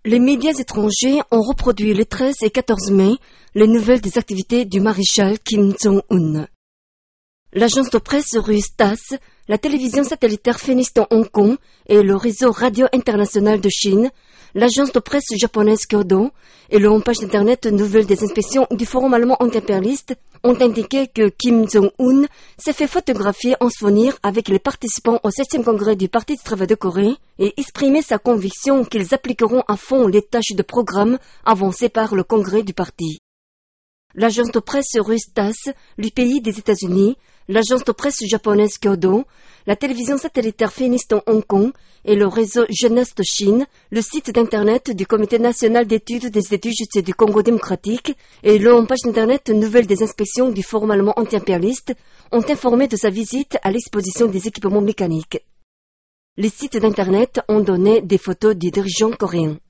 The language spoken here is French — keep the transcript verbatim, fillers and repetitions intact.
Les médias étrangers ont reproduit le treize et quatorze mai les nouvelles des activités du maréchal Kim Jong-un. L'agence de presse russe T A S S, la télévision satellitaire Phoenix de Hong Kong et le réseau radio international de Chine, l'agence de presse japonaise Kyodo et le page d'internet Nouvelles des inspections du Forum allemand anti-impérialiste ont indiqué que Kim Jong-un s'est fait photographier en souvenir avec les participants au septième congrès du Parti du travail de Corée et exprimé sa conviction qu'ils appliqueront à fond les tâches de programme avancées par le congrès du parti. L'agence de presse russe T A S S, le pays des États-Unis, l'agence de presse japonaise Kyodo, la télévision satellitaire Phoenix de Hong Kong et le réseau Jeunesse de Chine, le site d'internet du Comité national d'études des études du Congo démocratique et le page d'internet Nouvelles des inspections du Forum allemand anti-impérialiste ont informé de sa visite à l'exposition des équipements mécaniques. Les sites d'internet ont donné des photos du dirigeant coréen.